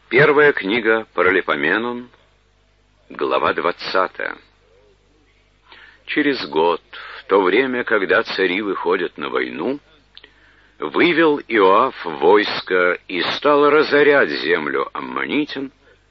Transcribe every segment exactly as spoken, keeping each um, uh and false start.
Первая книга Паралипоменон, глава двадцатая. Через год, в то время, когда цари выходят на войну, вывел Иоав войско и стал разорять землю аммонитян,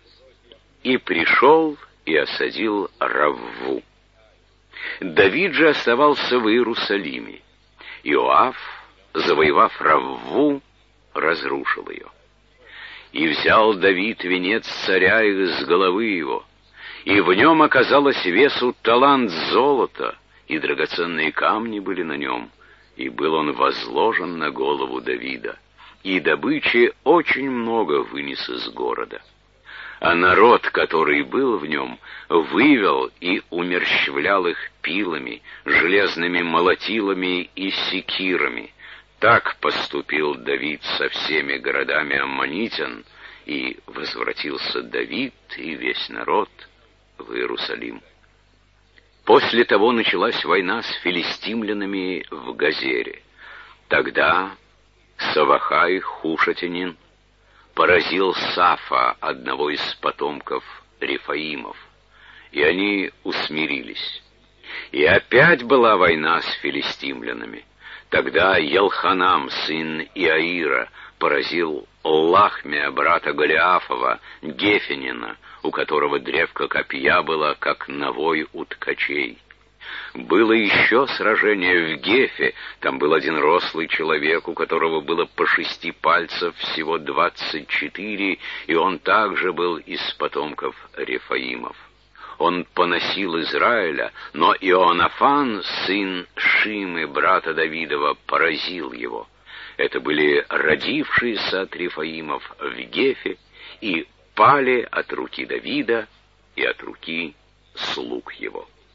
и пришел и осадил Равву. Давид же оставался в Иерусалиме. Иоав, завоевав Равву, разрушил ее. И взял Давид венец царя из головы его, и в нем оказалось весу талант золота, и драгоценные камни были на нем, и был он возложен на голову Давида, и добычи очень много вынес из города. А народ, который был в нем, вывел и умерщвлял их пилами, железными молотилами и секирами. Так поступил Давид со всеми городами аммонитян, и возвратился Давид и весь народ в Иерусалим. После того началась война с филистимлянами в Газере. Тогда Савахай хушатянин поразил Сафа, одного из потомков Рефаимов, и они усмирились. И опять была война с филистимлянами. Тогда Елханам, сын Иаира, поразил Лахмия, брата Голиафова, Гефенина, у которого древко копья было, как навой у ткачей. Было еще сражение в Гефе, там был один рослый человек, у которого было по шести пальцев, всего двадцать четыре, и он также был из потомков Рефаимов. Он поносил Израиля, но Иоанафан, сын Шимы, брата Давидова, поразил его. Это были родившиеся от Рефаимов в Гефе и пали от руки Давида и от руки слуг его.